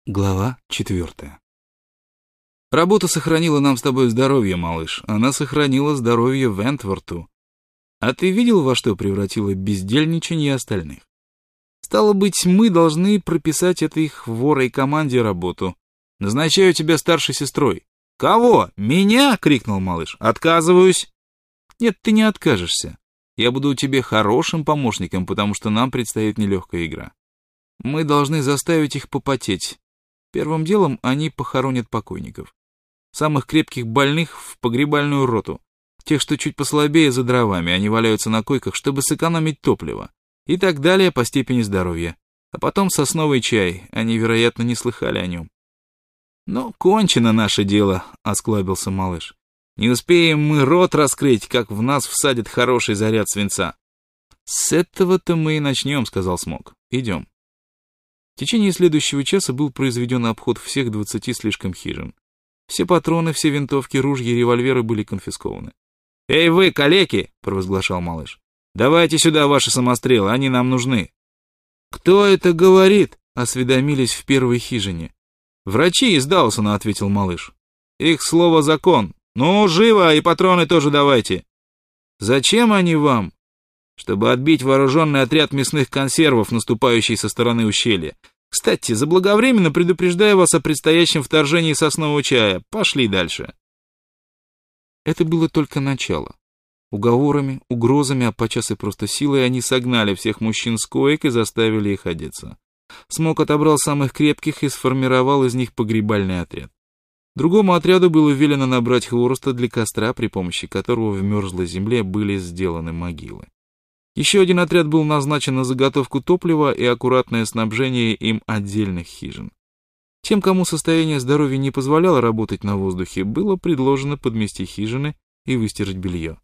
Глава 4. Работа сохранила нам с тобой здоровье, малыш. Она сохранила здоровье Вентворту. А ты видел, во что превратило бездельничанье остальных? Стало быть, мы должны прописать этой хворой команде работу. Назначаю тебя старшей сестрой. Кого? Меня? — крикнул малыш. Отказываюсь. Нет, ты не откажешься. Я буду тебе хорошим помощником, потому что нам предстоит нелегкая игра. Мы должны заставить их попотеть. Первым делом они похоронят покойников. Самых крепких больных в погребальную роту. Тех, что чуть послабее, за дровами. Они валяются на койках, чтобы сэкономить топливо. И так далее по степени здоровья. А потом сосновый чай. Они, вероятно, не слыхали о нем. «Ну, кончено наше дело», — осклабился малыш. «Не успеем мы рот раскрыть, как в нас всадят хороший заряд свинца». «С этого-то мы и начнем», — сказал Смок. «Идем». В течение следующего часа был произведен обход всех 20 слишком хижин. Все патроны, все винтовки, ружья и револьверы были конфискованы. «Эй вы, калеки!» — провозглашал малыш. «Давайте сюда ваши самострелы, они нам нужны». «Кто это говорит?» — осведомились в первой хижине. «Врачи из Даусона», — ответил малыш. «Их слово закон. Ну, живо, и патроны тоже давайте». «Зачем они вам?» «Чтобы отбить вооруженный отряд мясных консервов, наступающий со стороны ущелья. Кстати, заблаговременно предупреждаю вас о предстоящем вторжении соснового чая. Пошли дальше». Это было только начало. Уговорами, угрозами, а подчас и просто силой они согнали всех мужчин с коек и заставили их одеться. Смок отобрал самых крепких и сформировал из них погребальный отряд. Другому отряду было велено набрать хвороста для костра, при помощи которого в мерзлой земле были сделаны могилы. Еще один отряд был назначен на заготовку топлива и аккуратное снабжение им отдельных хижин. Тем, кому состояние здоровья не позволяло работать на воздухе, было предложено подмести хижины и выстирать белье.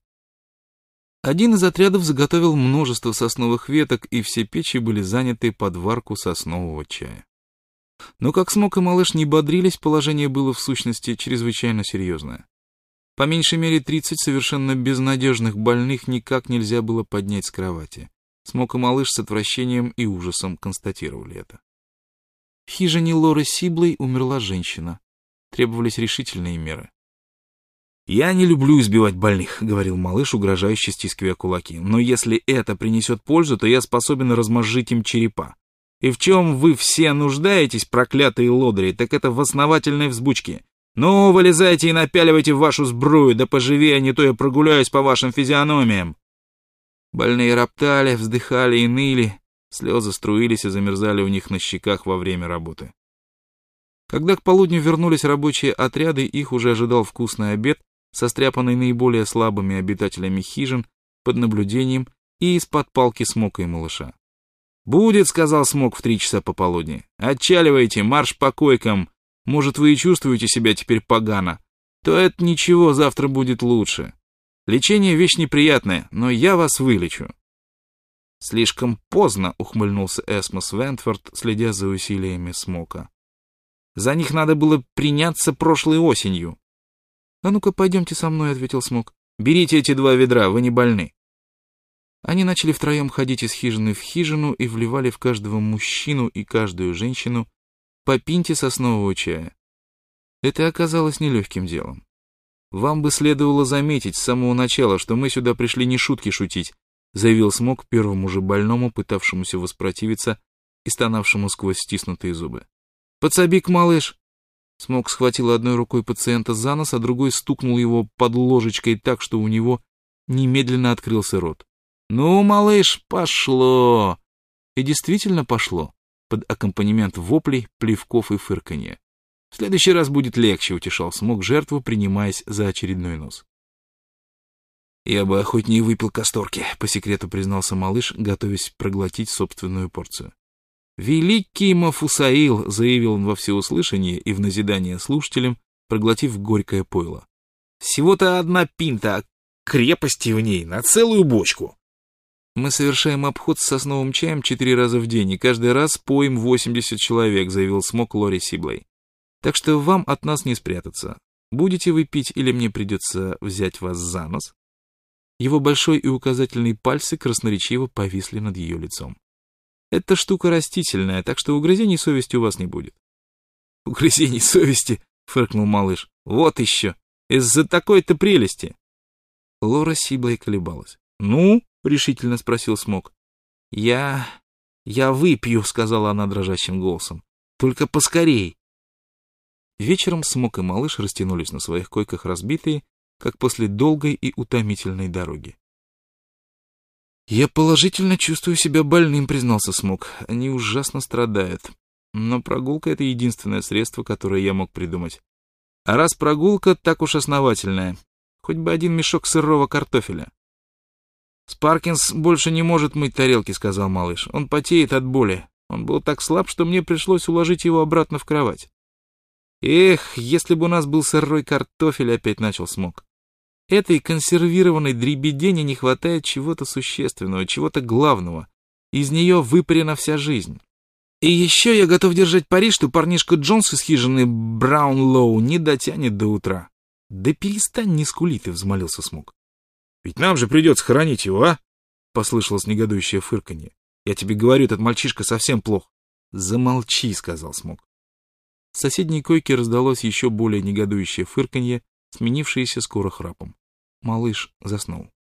Один из отрядов заготовил множество сосновых веток, и все печи были заняты под варку соснового чая. Но как Смок и малыш не бодрились, положение было в сущности чрезвычайно серьезное. По меньшей мере 30 совершенно безнадежных больных никак нельзя было поднять с кровати. Смок и малыш с отвращением и ужасом констатировали это. В хижине Лоры Сиблей умерла женщина. Требовались решительные меры. «Я не люблю избивать больных», — говорил малыш, угрожающе стискивая кулаки. «Но если это принесет пользу, то я способен размозжить им черепа. И в чем вы все нуждаетесь, проклятые лодыри, так это в основательной взбучке. Ну, вылезайте и напяливайте вашу сбрую, да поживее, не то я прогуляюсь по вашим физиономиям». Больные роптали, вздыхали и ныли, слезы струились и замерзали у них на щеках во время работы. Когда к полудню вернулись рабочие отряды, их уже ожидал вкусный обед, состряпанный наиболее слабыми обитателями хижин, под наблюдением и из-под палки Смока и малыша. «Будет», — сказал Смок в 3 часа пополудни. «Отчаливайте, марш по койкам. Может, вы и чувствуете себя теперь погано. То это ничего, завтра будет лучше. Лечение — вещь неприятная, но я вас вылечу». «Слишком поздно», — ухмыльнулся Эсмос Вентворт, следя за усилиями Смока. «За них надо было приняться прошлой осенью». «А ну-ка, пойдемте со мной», — ответил Смок. «Берите эти 2 ведра, вы не больны». Они начали втроем ходить из хижины в хижину и вливали в каждого мужчину и каждую женщину по пинте соснового чая. Это оказалось нелегким делом. «Вам бы следовало заметить с самого начала, что мы сюда пришли не шутки шутить», заявил Смок первому же больному, пытавшемуся воспротивиться и стонавшему сквозь стиснутые зубы. «Подсобик, малыш!» Смок схватил одной рукой пациента за нос, а другой стукнул его под ложечкой так, что у него немедленно открылся рот. «Ну, малыш, пошло!» И действительно пошло, под аккомпанемент воплей, плевков и фырканья. «В следующий раз будет легче», — утешал Смок жертву, принимаясь за очередной нос. «Я бы охотнее выпил касторки», — по секрету признался малыш, готовясь проглотить собственную порцию. «Великий Мафусаил», — заявил он во всеуслышание и в назидание слушателям, проглотив горькое пойло. «Всего-то 1 пинта, а крепости в ней на целую бочку». «Мы совершаем обход с сосновым чаем 4 раза в день, и каждый раз поим 80 человек», — заявил Смок Лори Сиблей. «Так что вам от нас не спрятаться. Будете вы пить или мне придется взять вас за нос?» Его большой и указательный пальцы красноречиво повисли над ее лицом. «Это штука растительная, так что угрызений совести у вас не будет. Угрызений совести, фыркнул малыш. Вот еще, из-за такой-то прелести. Лора Сиблей колебалась. Ну? Решительно спросил Смок. Я выпью, сказала она дрожащим голосом. Только поскорей. Вечером Смок и малыш растянулись на своих койках разбитые, как после долгой и утомительной дороги. «Я положительно чувствую себя больным», — признался Смок. «Они ужасно страдают. Но прогулка — это единственное средство, которое я мог придумать. А раз прогулка так уж основательная, хоть бы один мешок сырого картофеля». «Спаркинс больше не может мыть тарелки», — сказал малыш. «Он потеет от боли. Он был так слаб, что мне пришлось уложить его обратно в кровать». «Эх, если бы у нас был сырой картофель», — опять начал Смок. «Этой консервированной дребедени не хватает чего-то существенного, чего-то главного. Из нее выпарена вся жизнь. И еще я готов держать пари, что парнишка Джонс из хижины Браунлоу не дотянет до утра». «Да перестань, не скули ты», — взмолился Смок. «Ведь нам же придется хоронить его, а?» — послышалось негодующее фырканье. «Я тебе говорю, этот мальчишка совсем плох». «Замолчи», — сказал Смок. С соседней койки раздалось еще более негодующее фырканье, сменившееся скоро храпом. Малыш заснул.